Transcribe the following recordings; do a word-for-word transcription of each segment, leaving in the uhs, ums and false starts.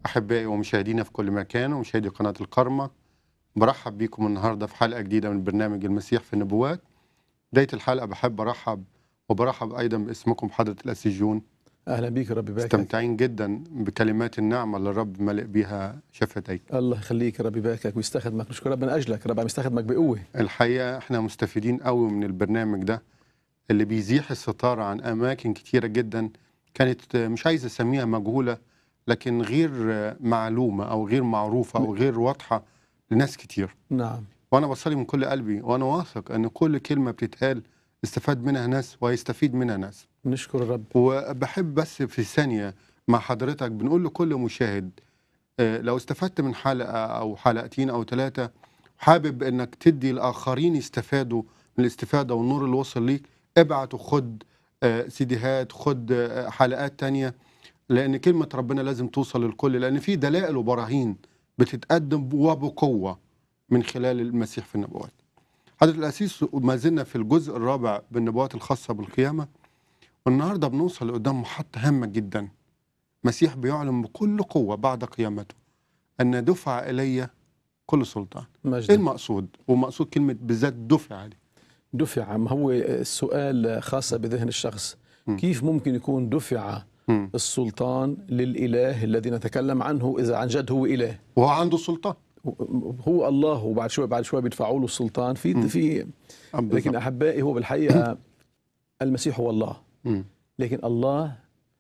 أحبائي ومشاهدينا في كل مكان ومشاهدي قناة الكرمة، برحب بكم النهاردة في حلقة جديدة من برنامج المسيح في النبوات. بداية الحلقة بحب أرحب وبرحب أيضا باسمكم بحضرة الأسيس جون. أهلا بيك، ربي يباركك. مستمتعين جدا بكلمات النعمة اللي الرب ملئ بها شفتيك. الله يخليك، ربي يباركك ويستخدمك. نشكر ربنا من أجلك، رب عم يستخدمك بقوة. الحقيقة احنا مستفيدين قوي من البرنامج ده اللي بيزيح الستارة عن أماكن كتيرة جدا كانت مش عايز أسميها مجهولة، لكن غير معلومة أو غير معروفة أو غير واضحة لناس كتير. نعم. وأنا بصلي من كل قلبي وأنا واثق أن كل كلمة بتتقال استفاد منها ناس ويستفيد منها ناس. نشكر الرب. وبحب بس في ثانية مع حضرتك بنقول لكل مشاهد، آه، لو استفدت من حلقة أو حلقتين أو ثلاثة حابب أنك تدي الآخرين يستفادوا من الاستفادة والنور اللي وصل ليك، ابعت وخد آه، سيديهات، خد آه، حلقات تانية، لأن كلمة ربنا لازم توصل للكل، لأن في دلائل وبراهين بتتقدم وبقوة من خلال المسيح في النبوات. حضرة الأسيس، ما زلنا في الجزء الرابع بالنبوات الخاصة بالقيامة، والنهاردة بنوصل لقدام محطة هامة جدا. مسيح بيعلن بكل قوة بعد قيامته أن دفع إلي كل سلطان. مجد. إيه المقصود؟ ومقصود كلمة بالذات دفع لي. دفع، ما هو السؤال خاصة بذهن الشخص. م. كيف ممكن يكون دفع م. السلطان للإله الذي نتكلم عنه إذا عن جد هو إله؟ وهو عنده سلطان، هو الله، وبعد شوي بعد شوي بيدفعوا له السلطان في م. في بالضبط. لكن أحبائي، هو بالحقيقة المسيح هو الله. م. لكن الله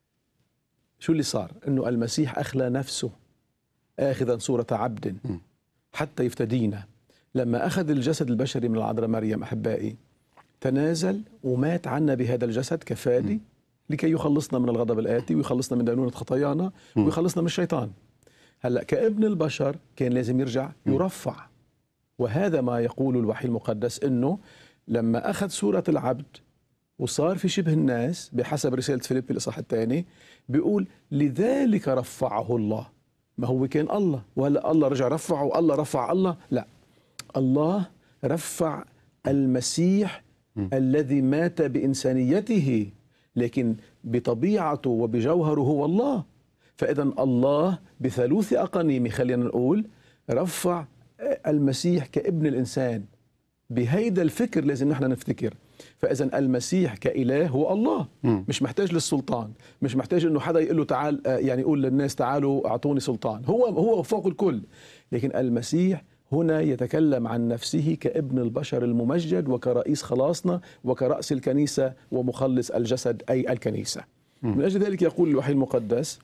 شو اللي صار؟ انه المسيح اخلى نفسه اخذا صورة عبد م. حتى يفتدينا. لما اخذ الجسد البشري من العذراء مريم، احبائي، تنازل ومات عنا بهذا الجسد كفادي م. لكي يخلصنا من الغضب الآتي ويخلصنا من دينونة خطايانا م. ويخلصنا من الشيطان. هلا كابن البشر كان لازم يرجع يرفع، وهذا ما يقول الوحي المقدس، انه لما اخذ صورة العبد وصار في شبه الناس بحسب رسالة فيليبي الإصحاح الثاني، بيقول لذلك رفعه الله. ما هو كان الله وهلا الله رجع رفعه، الله رفع الله؟ لا، الله رفع المسيح م. الذي مات بإنسانيته لكن بطبيعته وبجوهره هو الله. فإذا الله بثالوث أقانيم، خلينا نقول، رفع المسيح كابن الإنسان. بهيدا الفكر لازم نحن نفتكر. فإذا المسيح كإله هو الله، م. مش محتاج للسلطان، مش محتاج إنه حدا يقول له تعال، يعني يقول للناس تعالوا أعطوني سلطان. هو هو فوق الكل. لكن المسيح هنا يتكلم عن نفسه كابن البشر الممجد وكرئيس خلاصنا وكرأس الكنيسة ومخلص الجسد أي الكنيسة. م. من أجل ذلك يقول الوحي المقدس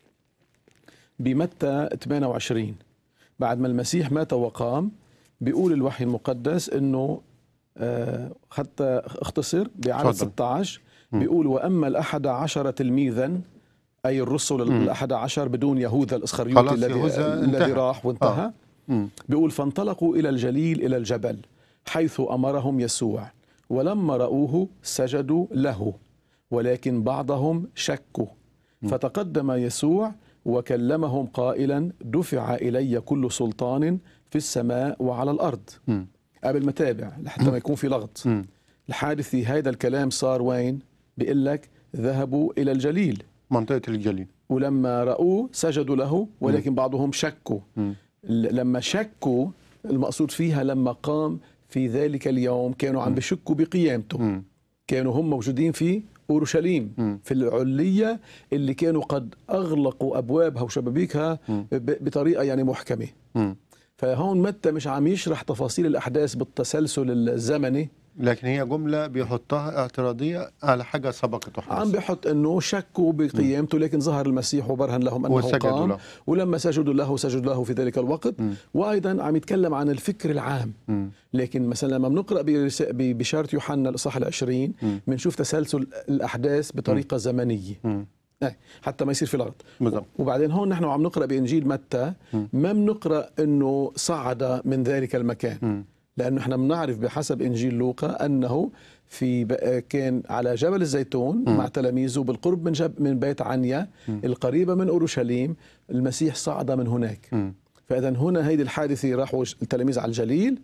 بمتى ثمانية وعشرين، بعد ما المسيح مات وقام، بيقول الوحي المقدس إنه آه حتى اختصر بعدد ستة عشر، بيقول وأما الأحد عشر تلميذا، أي الرسل م. الأحد عشر بدون يهوذا الإسخريوطي الذي الذي راح وانتهى. آه. بيقول فانطلقوا إلى الجليل إلى الجبل حيث أمرهم يسوع، ولما رأوه سجدوا له، ولكن بعضهم شكوا. فتقدم يسوع وكلمهم قائلا دفع إلي كل سلطان في السماء وعلى الأرض. م. قبل ما تابع لحتى ما يكون في لغط، م. الحادثي هذا الكلام صار وين؟ بيقول لك ذهبوا إلى الجليل، منطقة الجليل، ولما رأوه سجدوا له، ولكن بعضهم شكوا. م. لما شكوا المقصود فيها لما قام في ذلك اليوم كانوا عم بشكوا بقيامته. م. كانوا هم موجودين في أورشليم، م. في العلية اللي كانوا قد أغلقوا أبوابها وشبابيكها م. بطريقة يعني محكمة. م. فهون متى مش عم يشرح تفاصيل الأحداث بالتسلسل الزمني، لكن هي جملة بيحطها اعتراضية على حاجة سبقت وحدث. عم بيحط انه شكوا بقيامته، لكن ظهر المسيح وبرهن لهم انه قام له. ولما سجدوا له سجدوا له في ذلك الوقت. م. وايضا عم يتكلم عن الفكر العام. م. لكن مثلا لما بنقرا ببشارة يوحنا الاصحاح العشرين بنشوف تسلسل الاحداث بطريقة م. زمنية م. حتى ما يصير في لغط. بالضبط. وبعدين هون نحن عم نقرا بانجيل متى، ما بنقرا انه صعد من ذلك المكان، م. لأنه احنا بنعرف بحسب إنجيل لوقا أنه في كان على جبل الزيتون م. مع تلاميذه بالقرب من جب من بيت عنيا م. القريبة من أورشليم. المسيح صعد من هناك. م. فإذا هنا هيدي الحادثة، راحوا التلاميذ على الجليل،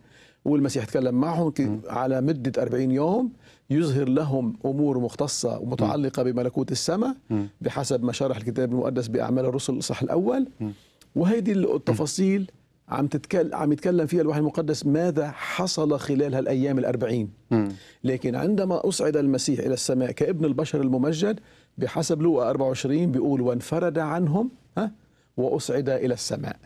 والمسيح تكلم معهم على مدة أربعين يوم، يظهر لهم أمور مختصة ومتعلقة بملكوت السماء بحسب ما شرح الكتاب المقدس بأعمال الرسل الإصحاح الأول. وهذه التفاصيل عم تتكلم عم يتكلم فيها الوحي المقدس ماذا حصل خلال هالأيام الأربعين. لكن عندما أصعد المسيح إلى السماء كابن البشر الممجد بحسب لوقا أربعة وعشرين بيقول وانفرد عنهم ها وأصعد إلى السماء.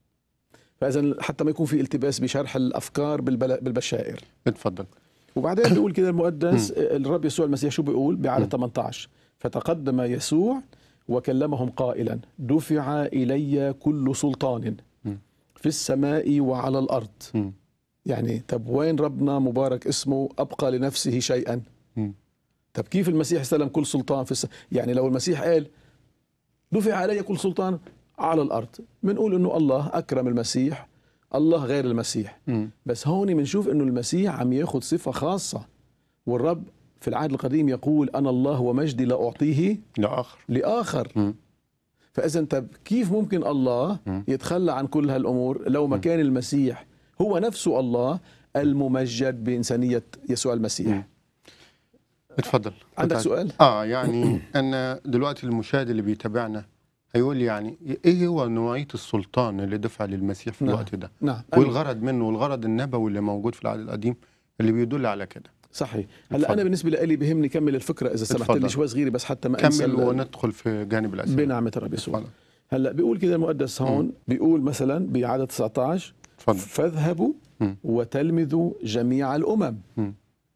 فإذا حتى ما يكون في التباس بشرح الأفكار بالبشائر. اتفضل. وبعدين بيقول كده المقدس الرب يسوع المسيح شو بيقول بعدد ثمانية عشر فتقدم يسوع وكلمهم قائلا دفع إلي كل سلطان في السماء وعلى الأرض. م. يعني طب وين ربنا مبارك اسمه أبقى لنفسه شيئا؟ م. طب كيف المسيح استلم كل سلطان في السماء؟ يعني لو المسيح قال دفع علي كل سلطان على الأرض بنقول إنه الله أكرم المسيح، الله غير المسيح. م. بس هون بنشوف إنه المسيح عم ياخد صفة خاصة، والرب في العهد القديم يقول أنا الله ومجدي لا أعطيه لآخر لآخر. م. فإذا طب كيف ممكن الله يتخلى عن كل هالأمور لو ما كان المسيح هو نفسه الله الممجد بإنسانية يسوع المسيح؟ اتفضل. عندك سؤال؟ آه يعني أن دلوقتي المشاهد اللي بيتابعنا هيقول يعني إيه هو نوعية السلطان اللي دفع للمسيح في نعم. الوقت ده؟ نعم. والغرض منه والغرض النبوي اللي موجود في العهد القديم اللي بيدل على كده. صحيح. هلا انا بالنسبه لي بهمني كمل الفكره اذا سمحت لي شوي صغيره بس حتى ما انسى كمل وندخل في جانب الاسئله بنعمه الرب يسوع. هلا بيقول كده المقدس هون م. بيقول مثلا بعدد تسعة عشر فضل. فاذهبوا م. وتلمذوا جميع الامم م.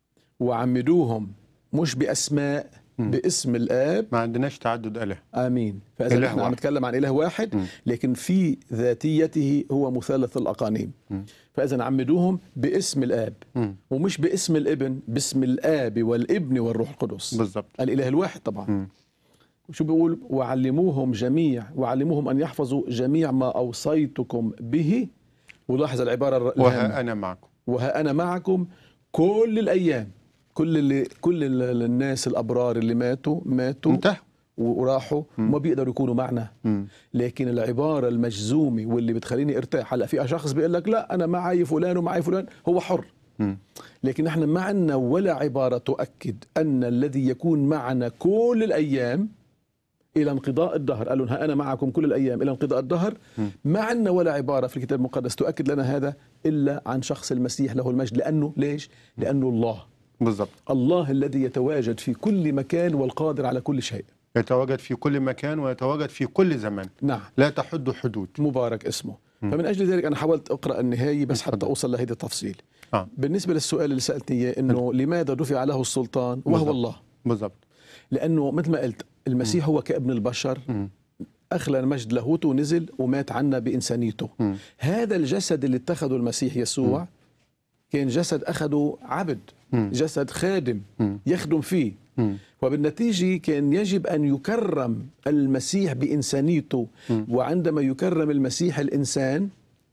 وعمدوهم مش باسماء م. باسم الاب. ما عندناش تعدد اله. امين. فاذا احنا عم نتكلم عن اله واحد م. لكن في ذاتيته هو مثلث الاقانيم. م. فإذا عمدوهم باسم الآب م. ومش باسم الابن، باسم الآب والابن والروح القدس بالضبط، الإله الواحد طبعا. م. وشو بيقول وعلموهم جميع وعلموهم أن يحفظوا جميع ما أوصيتكم به. ولاحظ العبارة وها أنا معكم وها أنا معكم كل الأيام. كل اللي كل الناس الأبرار اللي ماتوا ماتوا انتهوا وراحوا وما بيقدروا يكونوا معنا. م. لكن العبارة المجزومة واللي بتخليني ارتاح، هلا في شخص بيقول لك لا أنا معي فلان ومعي فلان، هو حر. م. لكن احنا ما عندنا ولا عبارة تؤكد أن الذي يكون معنا كل الأيام إلى انقضاء الدهر، قالوا ها أنا معكم كل الأيام إلى انقضاء الدهر. م. ما عندنا ولا عبارة في الكتاب المقدس تؤكد لنا هذا إلا عن شخص المسيح له المجد. لأنه ليش؟ لأنه الله بالضبط، الله الذي يتواجد في كل مكان والقادر على كل شيء، يتواجد في كل مكان ويتواجد في كل زمان. نعم، لا تحد حدود. مبارك اسمه. م. فمن أجل ذلك أنا حاولت أقرأ النهاية بس حتى أوصل لهذا التفصيل. آه. بالنسبة للسؤال اللي سألتني إياه إنه لماذا دفع له السلطان وهو بالزبط. الله بالضبط، لأنه مثل ما قلت المسيح م. هو كابن البشر، م. أخلى المجد لاهوته ونزل ومات عنا بإنسانيته. م. هذا الجسد اللي اتخذه المسيح يسوع م. كان جسد أخذه عبد، م. جسد خادم م. يخدم فيه. م. وبالنتيجة كان يجب أن يكرم المسيح بإنسانيته. م. وعندما يكرم المسيح الإنسان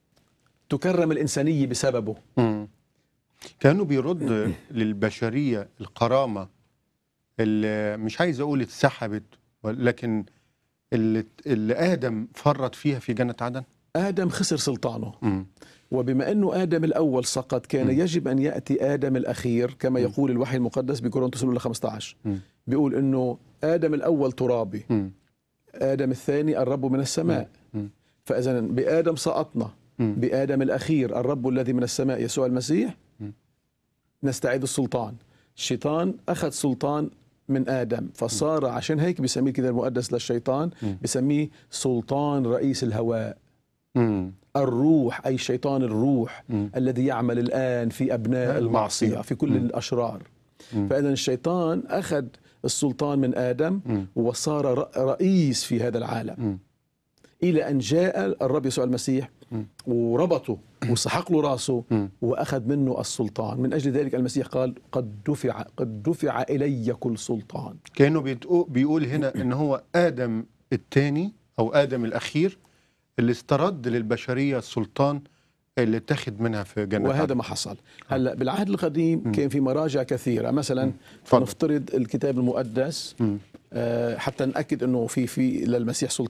تكرم الإنسانية بسببه. م. كانوا بيرد للبشرية الكرامة اللي مش عايز أقول اتسحبت، لكن اللي, اللي آدم فرط فيها في جنة عدن. آدم خسر سلطانه. م. وبما أنه آدم الأول سقط كان م. يجب أن يأتي آدم الأخير كما م. يقول الوحي المقدس بكورنثوس الأولى خمسة عشر. م. بيقول أنه آدم الأول ترابي، م. آدم الثاني الرب من السماء. م. فإذا بآدم سقطنا، م. بآدم الأخير الرب الذي من السماء يسوع المسيح م. نستعيد السلطان. الشيطان أخذ سلطان من آدم فصار م. عشان هيك بيسميه كده المقدس للشيطان م. بيسميه سلطان رئيس الهواء. م. الروح أي شيطان الروح م. الذي يعمل الآن في أبناء المعصية في كل م. الأشرار. م. فإذا الشيطان أخذ السلطان من آدم م. وصار رئيس في هذا العالم م. إلى أن جاء الرب يسوع المسيح م. وربطه وسحق له راسه م. وأخذ منه السلطان. من أجل ذلك المسيح قال قد دفع قد دفع إلي كل سلطان. كأنه بيقول هنا إن هو آدم الثاني أو آدم الأخير اللي استرد للبشرية السلطان اللي اتخذ منها في جنة وهذا ما حصل. هلا بالعهد القديم م. كان في مراجع كثيرة، مثلا فنفترض الكتاب المقدس آه حتى نأكد انه في في للمسيح سلطان.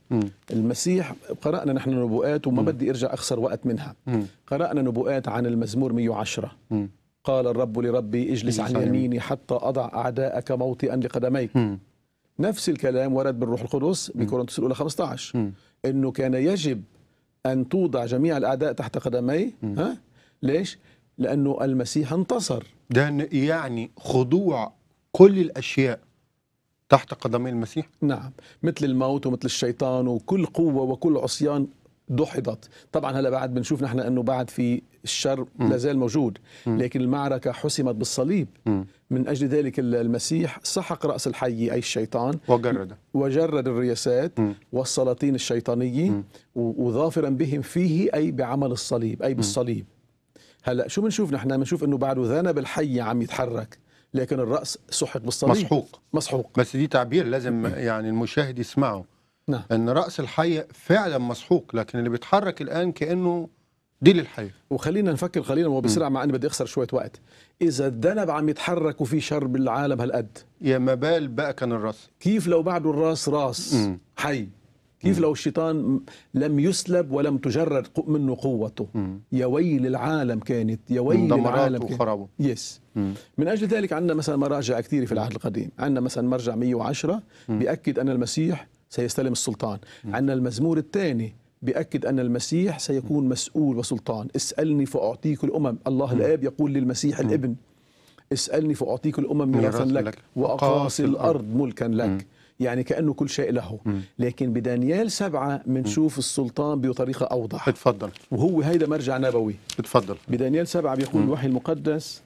م. المسيح قرأنا نحن نبوءات وما م. بدي ارجع اخسر وقت منها. م. قرأنا نبوءات عن المزمور مئة وعشرة. م. قال الرب لربي اجلس عن يميني حتى اضع اعداءك موطئا لقدميك. م. نفس الكلام ورد بالروح القدس بكورنثوس الاولى خمسة عشر م. انه كان يجب ان توضع جميع الاعداء تحت قدمي. ها ليش؟ لانه المسيح انتصر. ده يعني خضوع كل الاشياء تحت قدمي المسيح. نعم، مثل الموت ومثل الشيطان وكل قوة وكل عصيان دحضت. طبعا هلا بعد بنشوف نحن انه بعد في الشر لازال موجود، لكن المعركة حسمت بالصليب. م. من اجل ذلك المسيح سحق رأس الحي اي الشيطان وجرد وجرد الرياسات م. والسلاطين الشيطانية وظافرا بهم فيه اي بعمل الصليب اي بالصليب. هلا شو بنشوف نحن؟ بنشوف انه بعده ذنب الحي عم يتحرك، لكن الرأس سحق بالصليب. مسحوق مسحوق. بس دي تعبير لازم يعني المشاهد يسمعه. نعم. ان رأس الحية فعلا مسحوق، لكن اللي بيتحرك الآن كأنه ديل الحية. وخلينا نفكر قليلا وبسرعة مع اني بدي اخسر شوية وقت. اذا الذنب عم يتحرك وفي شر بالعالم هالقد، يا ما بال بقى كان الراس، كيف لو بعده الراس راس م. حي؟ كيف م. لو الشيطان لم يسلب ولم تجرد منه قوته؟ م. يا ويل العالم كانت، يا ويل العالم وخرابه. يس. م. من اجل ذلك عندنا مثلا مراجع كثيرة في العهد القديم. عندنا مثلا مرجع مئة وعشرة م. بيأكد ان المسيح سيستلم السلطان. م. عندنا المزمور الثاني بيأكد أن المسيح سيكون مسؤول وسلطان. اسألني فأعطيك الأمم. الله م. الآب يقول للمسيح م. الابن اسألني فأعطيك الأمم ميراثا لك, لك وأقاصي الأرض ملكا لك. م. يعني كأنه كل شيء له. م. لكن بدانيال سبعة منشوف السلطان بطريقة أوضح. اتفضل. وهو هيدا مرجع نبوي. اتفضل. بدانيال سبعة بيقول م. الوحي المقدس،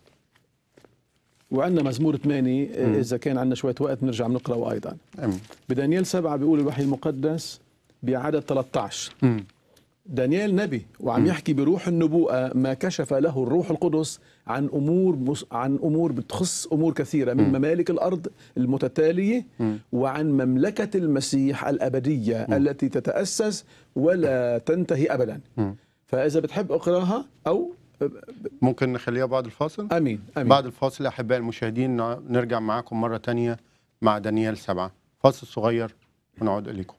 وعندنا مزمور ثمانية م. إذا كان عندنا شوية وقت نرجع نقرأه أيضا. م. بدانيال سبعة بيقول الوحي المقدس بعدد ثلاثة عشر. م. دانيال نبي وعم يحكي بروح النبوءة ما كشف له الروح القدس عن أمور عن أمور بتخص أمور كثيرة من م. ممالك الأرض المتتالية م. وعن مملكة المسيح الأبدية م. التي تتأسس ولا تنتهي أبدا. م. فإذا بتحب اقراها أو ممكن نخليها بعد الفاصل. أمين, أمين. بعد الفاصل أحباء المشاهدين نرجع معاكم مرة تانية مع دانيال سبعة. فاصل صغير ونعود إليكم.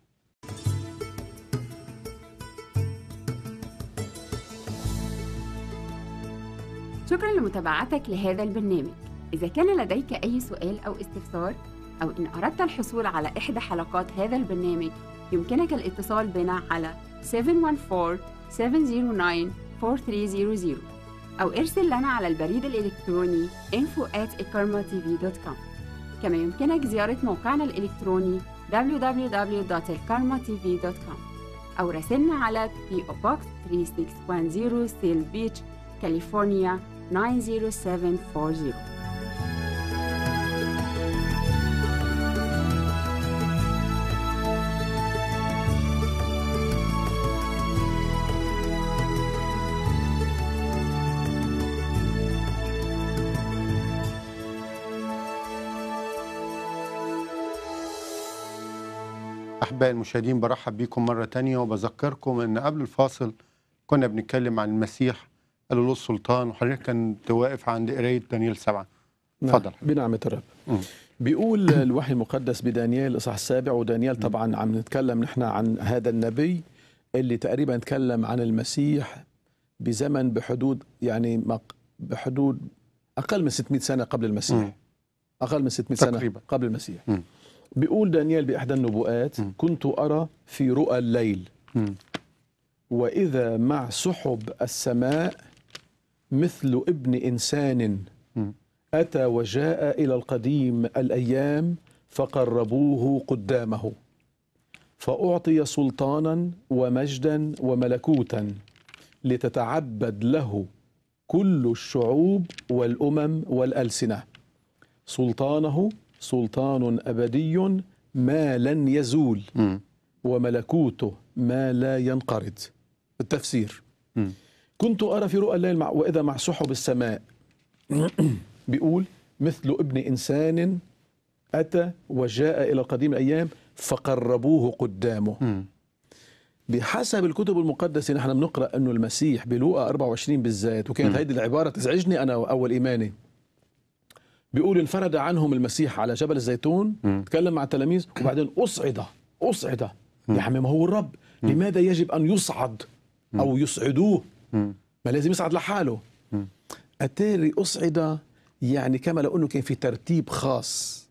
شكرا لمتابعتك لهذا البرنامج. إذا كان لديك أي سؤال أو استفسار أو إن أردت الحصول على إحدى حلقات هذا البرنامج يمكنك الاتصال بنا على سبعة واحد أربعة سبعة صفر تسعة أربعة ثلاثة صفر صفر أو ارسل لنا على البريد الإلكتروني info at ikarma t v dot com. كما يمكنك زيارة موقعنا الإلكتروني دبليو دبليو دبليو دوت ikarma t v dot com أو راسلنا على بي أو Box ثلاثة ستة واحد صفر سيل بيتش كاليفورنيا تسعة صفر سبعة أربعة صفر. أحبائي المشاهدين برحب بكم مرة تانية وبذكركم أن قبل الفاصل كنا بنتكلم عن المسيح قالوا له السلطان، وحضرتك كنت واقف عند قراية دانيال سبعة. اتفضل. نعم. بنعمة الرب. م. بيقول الوحي المقدس بدانيال الإصحاح السابع، ودانيال طبعا عم نتكلم نحن عن هذا النبي اللي تقريبا تكلم عن المسيح بزمن بحدود يعني بحدود أقل من ستمئة سنة قبل المسيح. م. أقل من ستمئة سنة تقريبا قبل المسيح. م. بيقول دانيال بإحدى النبوءات م. كنت أرى في رؤى الليل م. وإذا مع سحب السماء مثل ابن إنسان م. أتى وجاء إلى القديم الأيام فقربوه قدامه فأعطي سلطانا ومجدا وملكوتا لتتعبد له كل الشعوب والأمم والألسنة. سلطانه سلطان أبدي ما لن يزول م. وملكوته ما لا ينقرض. التفسير م. كنت أرى في رؤى الليل مع وإذا مع سحب السماء بيقول مثل ابن إنسان أتى وجاء إلى القديم الأيام فقربوه قدامه. م. بحسب الكتب المقدسة نحن بنقرأ أنه المسيح بلوقا أربعة وعشرين بالذات، وكانت هذه العبارة تزعجني أنا أول إيماني، بيقول انفرد عنهم المسيح على جبل الزيتون م. تكلم مع التلاميذ وبعدين أصعد أصعد يا عمي ما هو الرب، لماذا يجب أن يصعد أو يصعدوه؟ ما لازم يصعد لحاله. أتاري أصعد يعني كما لو أنه كان في ترتيب خاص.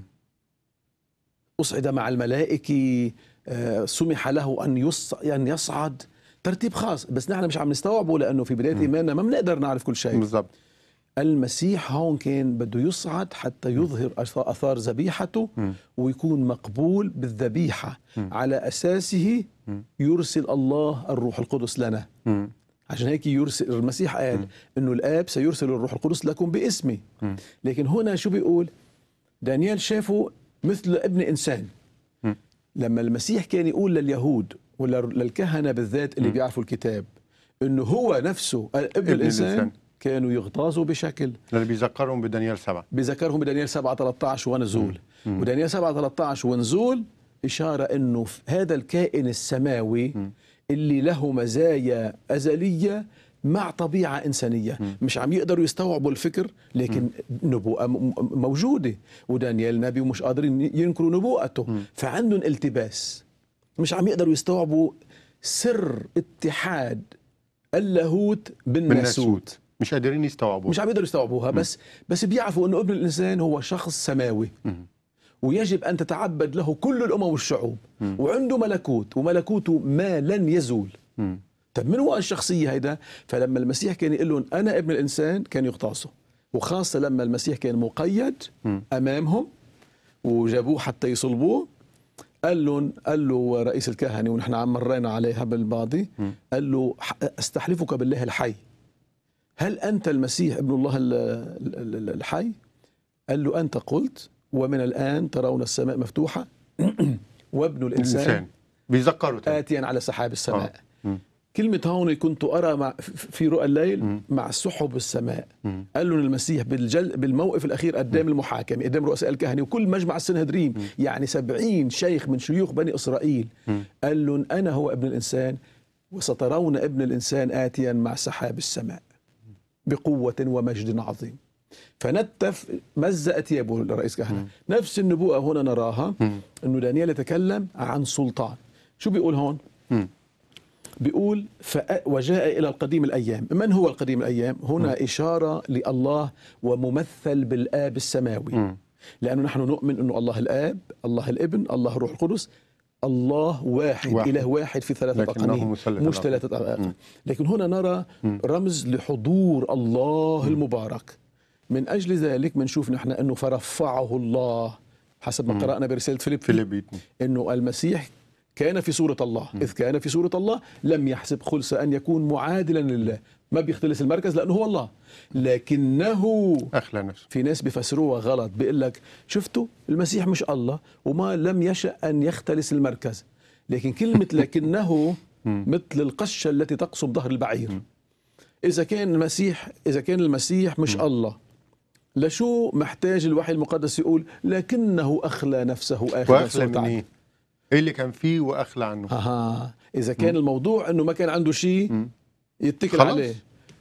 أصعد مع الملائكة، سمح له أن أن يصعد، ترتيب خاص، بس نحن مش عم نستوعبه لأنه في بداية إيماننا ما بنقدر نعرف كل شيء. بالضبط. المسيح هون كان بده يصعد حتى يظهر أثار ذبيحته ويكون مقبول بالذبيحة، على أساسه يرسل الله الروح القدس لنا. عشان هيك يرسل المسيح قال إنه الآب سيرسل الروح القدس لكم باسمي. لكن هنا شو بيقول؟ دانيال شافه مثل ابن إنسان. لما المسيح كان يقول لليهود ولا للكهنة بالذات اللي بيعرفوا الكتاب إنه هو نفسه ابن, ابن الإنسان, الإنسان كانوا يغتاظوا بشكل اللي بيذكرهم بدانيال سبعة، بيذكرهم بدانيال سبعة ثلاثة عشر ونزول. مم. ودانيال سبعة ثلاثة عشر ونزول إشارة إنه هذا الكائن السماوي مم. اللي له مزايا أزلية مع طبيعة إنسانية. مم. مش عم يقدروا يستوعبوا الفكر، لكن مم. نبوءة موجودة، ودانيال نبي ومش قادرين ينكروا نبوءته. مم. فعندهم التباس، مش عم يقدروا يستوعبوا سر اتحاد اللاهوت بالناسوت. مش قادرين يستوعبوها، مش عم يقدروا يستوعبوها. بس بس بيعرفوا انه ابن الانسان هو شخص سماوي مم. ويجب ان تتعبد له كل الامم والشعوب، مم. وعنده ملكوت، وملكوته ما لن يزول. مم. طب من هو الشخصيه هيدا؟ فلما المسيح كان يقول لهم انا ابن الانسان كان يغتاظوا، وخاصه لما المسيح كان مقيد مم. امامهم وجابوه حتى يصلبوه، قال لهم قال له رئيس الكهنه ونحن عم مرينا عليها بالماضي، قال له استحلفك بالله الحي، هل أنت المسيح ابن الله الحي؟ قال له أنت قلت، ومن الآن ترون السماء مفتوحة وابن الإنسان بيذكروا آتيا على سحاب السماء. آه. كلمة هون كنت أرى مع في رؤى الليل م. مع سحب السماء. م. قال لهم المسيح بالجل بالموقف الأخير قدام م. المحاكمة، قدام رؤساء الكهنة وكل مجمع السنهدرين، م. يعني سبعين شيخ من شيوخ بني إسرائيل. م. قال لهم أنا هو ابن الإنسان، وسترون ابن الإنسان آتيا مع سحاب السماء بقوة ومجد عظيم. فنتف مزق ثيابه الرئيس كهنة. نفس النبوءة هنا نراها، أنه دانيال يتكلم عن سلطان. شو بيقول هون؟ م. بيقول وجاء إلى القديم الأيام. من هو القديم الأيام؟ هنا م. إشارة لله وممثل بالآب السماوي. م. لأنه نحن نؤمن أنه الله الآب، الله الابن، الله الروح القدس، الله واحد, واحد. إله واحد في ثلاثة أقانيم، مش ثلاثة أقانيم. لكن هنا نرى رمز لحضور الله المبارك. من أجل ذلك منشوف نحن أنه فرفعه الله حسب ما قرأنا برسالة فيليبي، أنه المسيح كان في صورة الله. إذ كان في صورة الله لم يحسب خلص أن يكون معادلا لله، ما بيختلس المركز لأنه هو الله، لكنه أخلى نفسه. في ناس بيفسروها غلط، بيقول لك شفتوا المسيح مش الله وما لم يشأ أن يختلس المركز. لكن كلمة لكنه مثل القشة التي تقصب ظهر البعير. إذا كان المسيح إذا كان المسيح مش الله، لشو محتاج الوحي المقدس يقول لكنه أخلى نفسه آخر وأخلى من إيه؟ إيه اللي كان فيه وأخلى عنه؟ آه. إذا كان م. الموضوع أنه ما كان عنده شيء يتكل خلاص عليه،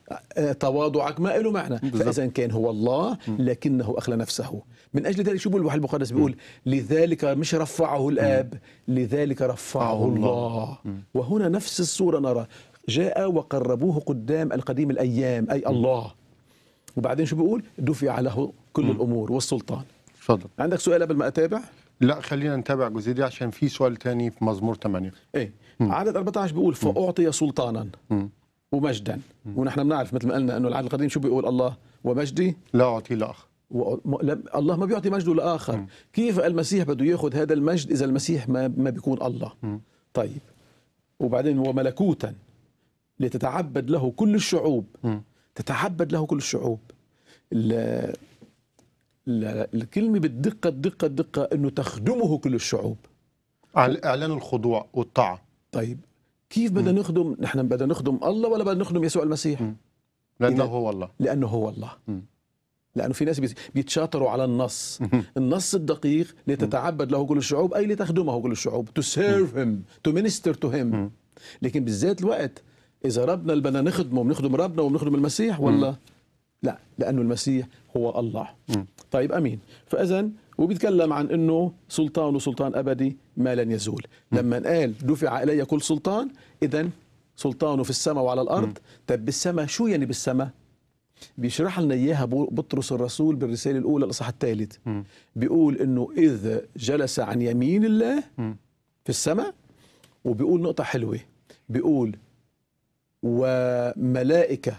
تواضعك ما له معنى. فإذا كان هو الله لكنه أخلى نفسه. من أجل ذلك شو بيقول الوحي المقدس؟ بيقول لذلك مش رفعه الآب، لذلك رفعه الله. وهنا نفس الصورة نرى، جاء وقربوه قدام القديم الأيام أي الله. وبعدين شو بيقول؟ دفع له كل الأمور والسلطان. تفضل. عندك سؤال قبل ما أتابع؟ لا خلينا نتابع الجزء دي عشان في سؤال تاني في مزمور ثمانية. ايه م. عدد أربعة عشر بيقول فأعطي سلطانا م. ومجدا. م. ونحن بنعرف مثل ما قلنا انه العهد القديم شو بيقول الله؟ ومجدي لا أعطي لآخر. و... الله ما بيعطي مجده لآخر. م. كيف المسيح بده ياخذ هذا المجد إذا المسيح ما ما بيكون الله؟ م. طيب وبعدين وملكوتا لتتعبد له كل الشعوب. م. تتعبد له كل الشعوب. ال... الكلمة بالدقة الدقة الدقة أنه تخدمه كل الشعوب، إعلان الخضوع والطاعة. طيب كيف بدنا نخدم؟ نحن بدنا نخدم الله ولا بدنا نخدم يسوع المسيح؟ م. لأنه هو الله. لأنه هو الله. م. لأنه في ناس بيتشاطروا على النص. م. النص الدقيق لتتعبد له كل الشعوب أي لتخدمه كل الشعوب. to serve him, to minister to him. م. لكن بالذات الوقت إذا ربنا اللي بدنا نخدمه بنخدم ربنا وبنخدم المسيح ولا م. لا؟ لأنه المسيح هو الله. م. طيب أمين. فإذن وبيتكلم عن انه سلطان وسلطان ابدي ما لن يزول. لما قال دفع الي كل سلطان، اذا سلطانه في السماء وعلى الارض. طب بالسماء شو يعني بالسماء؟ بيشرح لنا اياها بطرس الرسول بالرساله الاولى الاصحاح الثالث. بيقول انه اذ جلس عن يمين الله في السماء، وبيقول نقطه حلوه، بيقول وملائكه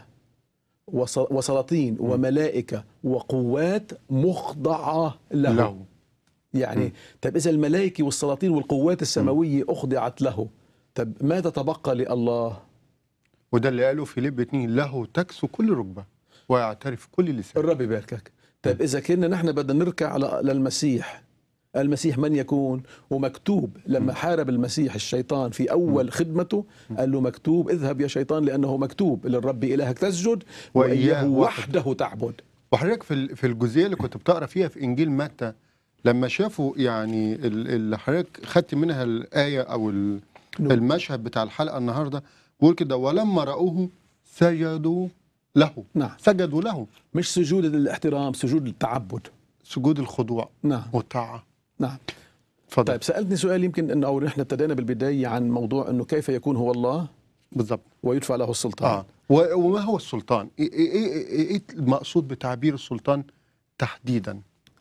وسلاطين وملائكه وقوات مخضعه له, له. يعني م. طب اذا الملائكه والسلاطين والقوات السماويه اخضعت له، طب ماذا تبقى لله؟ وده اللي قاله فيليب اثنين، له تكسو كل ركبه ويعترف كل لسان. الرب يباركك. طيب إذا كنا نحن بدنا نركع للمسيح، المسيح من يكون؟ ومكتوب لما حارب المسيح الشيطان في أول خدمته قال له مكتوب اذهب يا شيطان لأنه مكتوب للرب إلهك تسجد وإياه وحده تعبد. وحضرتك في في الجزئية اللي كنت بتقرأ فيها في إنجيل متى، لما شافوا يعني اللي حضرتك خدت منها الآية أو المشهد بتاع الحلقة النهاردة، بيقول كده ولما رأوه سجدوا له. نعم. سجدوا له، مش سجود الاحترام، سجود التعبد، سجود الخضوع. نعم. والطاعة. نعم. فضل. طيب سألتني سؤال يمكن انه او نحن ابتدينا بالبداية عن موضوع انه كيف يكون هو الله بالضبط ويدفع له السلطان. آه. وما هو السلطان؟ ايه ايه ايه المقصود بتعبير السلطان تحديدا؟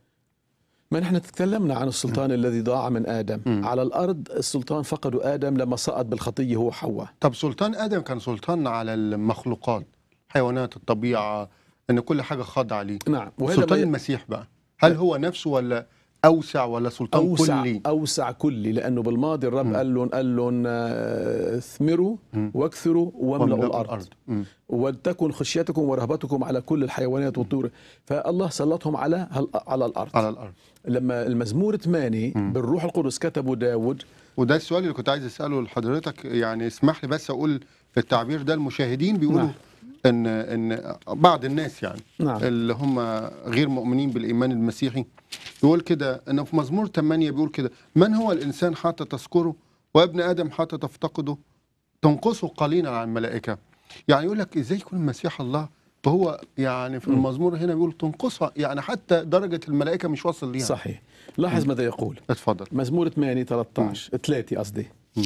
ما نحن تكلمنا عن السلطان م. الذي ضاع من آدم. م. على الأرض السلطان فقدوا آدم لما سقط بالخطية هو حواء. طب سلطان آدم كان سلطان على المخلوقات، حيوانات، الطبيعة، ان كل حاجة خاضعة ليه. نعم. سلطان ي... المسيح بقى هل هو نفسه ولا أوسع ولا سلطان أوسع كلي؟ أوسع كلي، لأنه بالماضي الرب م. قال لهم قال لهم اثمروا واكثروا واملأوا الأرض, الأرض. ولتكن خشيتكم ورهبتكم على كل الحيوانات والطيور. فالله سلطهم على على الأرض. على الأرض. لما المزمور ثمانية بالروح القدس كتبوا داود. وده السؤال اللي كنت عايز أسأله لحضرتك، يعني اسمح لي بس أقول في التعبير ده، المشاهدين بيقولوا نعم. ان ان بعض الناس يعني نعم. اللي هم غير مؤمنين بالايمان المسيحي يقول كده، انه في مزمور ثمانية بيقول كده من هو الانسان حتى تذكره وابن ادم حتى تفتقده، تنقصه قليلا عن الملائكه. يعني يقول لك ازاي يكون المسيح الله وهو يعني في المزمور هنا بيقول تنقصها، يعني حتى درجه الملائكه مش واصل ليها. صحيح. لاحظ ماذا يقول. اتفضل. مزمور ثمانية ثلاثة عشر ثلاثة قصدي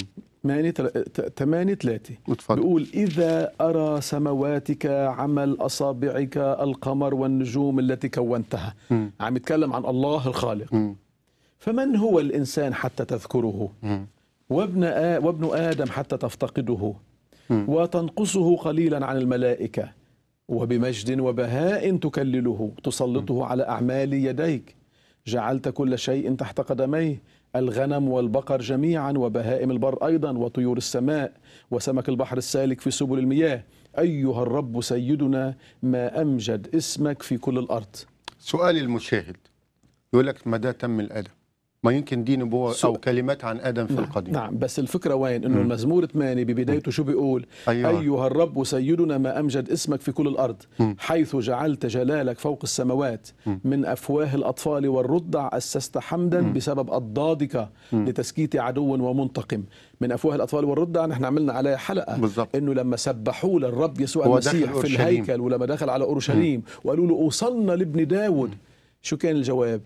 ثمانية ثلاثة بيقول إذا أرى سمواتك عمل أصابعك القمر والنجوم التي كونتها. م. عم يتكلم عن الله الخالق. م. فمن هو الإنسان حتى تذكره؟ م. وابن, آ... وابن آدم حتى تفتقده. م. وتنقصه قليلا عن الملائكة وبمجد وبهاء تكلله تسلطه م. على أعمال يديك. جعلت كل شيء تحت قدميه، الغنم والبقر جميعا وبهائم البر أيضا وطيور السماء وسمك البحر السالك في سبل المياه. أيها الرب سيدنا ما أمجد اسمك في كل الأرض. سؤال المشاهد يقول لك ما ده تم الآدم، ما يمكن دي نبوة أو كلمات عن آدم في نعم. القديم. نعم، بس الفكرة وين؟ إنه المزمور ثمانية ببدايته شو بيقول؟ أيوة. أيها الرب سيدنا ما أمجد اسمك في كل الأرض، م. حيث جعلت جلالك فوق السماوات. م. من أفواه الأطفال والرضع أسست حمدا م. بسبب أضدادك م. لتسكيت عدو ومنتقم. من أفواه الأطفال والرضع نحن عملنا عليها حلقة بالزبط. إنه لما سبحوا للرب يسوع المسيح في الهيكل ولما دخل على أورشليم وقالوا له أوصلنا لابن داود، م. شو كان الجواب؟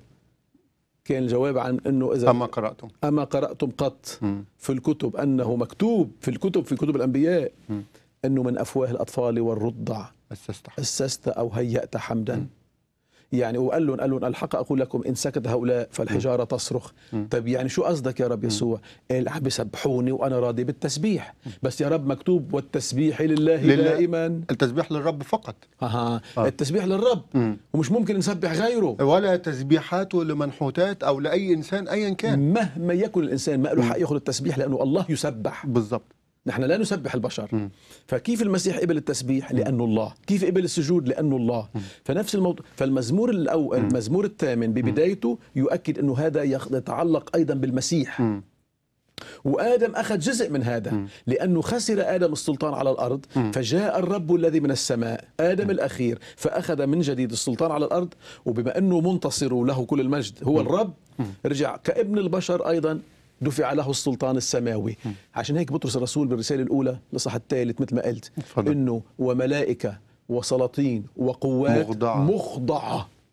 كان الجواب عن أنه إذا أما قرأتم أما قرأتم قط م. في الكتب أنه مكتوب في الكتب في كتب الأنبياء م. أنه من أفواه الأطفال والرضع أسست أو هيأت حمدا. م. يعني وقال لهم قال لهم الحق أقول لكم إن سكت هؤلاء فالحجارة م. تصرخ. م. طيب يعني شو قصدك يا رب يسوع؟ قال عم بيسبحوني وأنا راضي بالتسبيح، بس يا رب مكتوب والتسبيح لله, لله دائما. التسبيح للرب فقط. أها. آه. التسبيح للرب م. ومش ممكن نسبح غيره، ولا تسبيحاته لمنحوتات أو لأي إنسان أيا كان. مهما يكن الإنسان ما له حق يأخذ التسبيح لأنه الله يسبح. بالضبط. نحن لا نسبح البشر. م. فكيف المسيح قبل التسبيح؟ م. لأنه الله. كيف قبل السجود؟ لأنه الله. م. فنفس الموضوع. فالمزمور الأول المزمور الثامن ببدايته يؤكد أنه هذا يتعلق أيضا بالمسيح. م. وآدم أخذ جزء من هذا. م. لأنه خسر آدم السلطان على الأرض. م. فجاء الرب الذي من السماء آدم م. الأخير فأخذ من جديد السلطان على الأرض، وبما أنه منتصر له كل المجد هو م. الرب، م. رجع كابن البشر أيضا دفع له السلطان السماوي. م. عشان هيك بطرس الرسول بالرسالة الأولى لصح الثالث مثل ما قلت فضل. إنه وملائكة وسلاطين وقوات مخضعة, مخضعة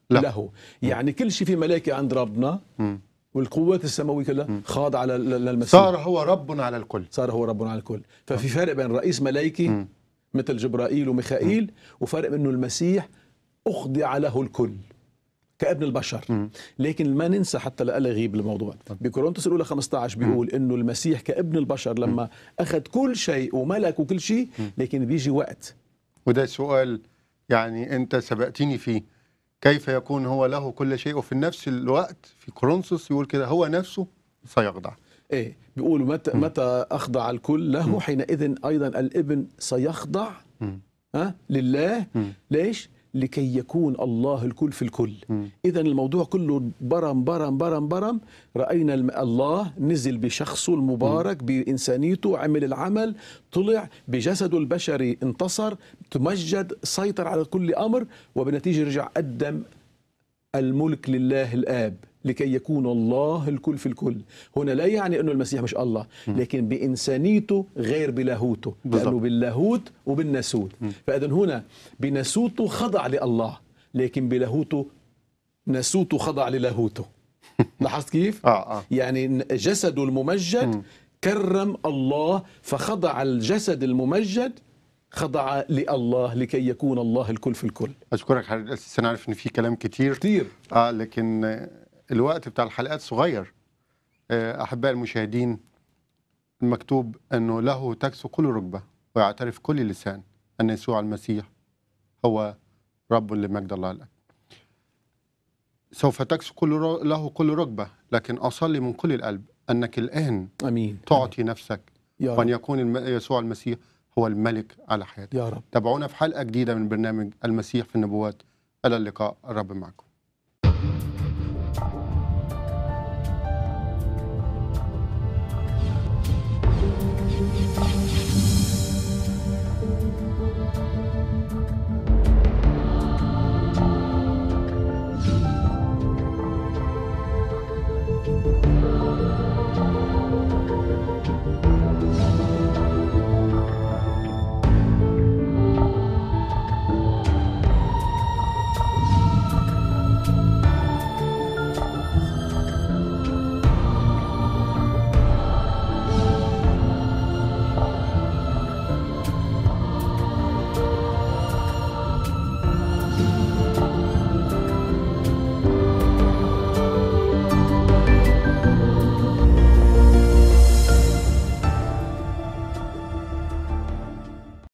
له, له. يعني كل شيء في ملائكة عند ربنا م. والقوات السماوية كلها خاضعة للمسيح. صار هو رب على الكل. صار هو رب على الكل. ففي فرق بين رئيس ملائكي م. مثل جبرائيل وميخائيل م. وفرق انه المسيح أخضع له الكل كابن البشر. م. لكن ما ننسى حتى لا أغيب الموضوع، بكورنثوس الأولى خمسة عشر بيقول م. إنه المسيح كابن البشر لما م. أخذ كل شيء وملك وكل شيء، لكن بيجي وقت. وده سؤال يعني أنت سبقتني فيه، كيف يكون هو له كل شيء وفي نفس الوقت في كورنثوس يقول كده هو نفسه سيخضع. إيه بيقولوا متى م. متى أخضع الكل له م. حينئذ أيضا الابن سيخضع ها لله. م. ليش؟ لكي يكون الله الكل في الكل. إذن الموضوع كله برم برم برم برم. رأينا الله نزل بشخصه المبارك بإنسانيته، عمل العمل، طلع بجسده البشري، انتصر، تمجد، سيطر على كل أمر، وبنتيجة رجع قدم الملك لله الآب لكي يكون الله الكل في الكل. هنا لا يعني أنه المسيح مش الله، لكن بإنسانيته غير بلاهوته، لأنه باللاهوت وبالناسوت. فإذن هنا بناسوته خضع لله، لكن بلاهوته ناسوته خضع للاهوته. لاحظت كيف؟ آه آه. يعني جسده الممجد كرم الله، فخضع الجسد الممجد خضع لله لكي يكون الله الكل في الكل. أشكرك حضرتك. أنا عارف إن في كلام كتير كتير آه لكن الوقت بتاع الحلقات صغير. أحباء المشاهدين، المكتوب أنه له تكسو كل ركبة ويعترف كل لسان أن يسوع المسيح هو رب لمجد الله الآب. سوف تكسو كل له كل ركبة، لكن أصلي من كل القلب أنك الآن أمين تعطي نفسك وأن يكون يسوع المسيح هو الملك على حياتك. يا رب. تابعونا في حلقة جديدة من برنامج المسيح في النبوات. إلى اللقاء، الرب معكم.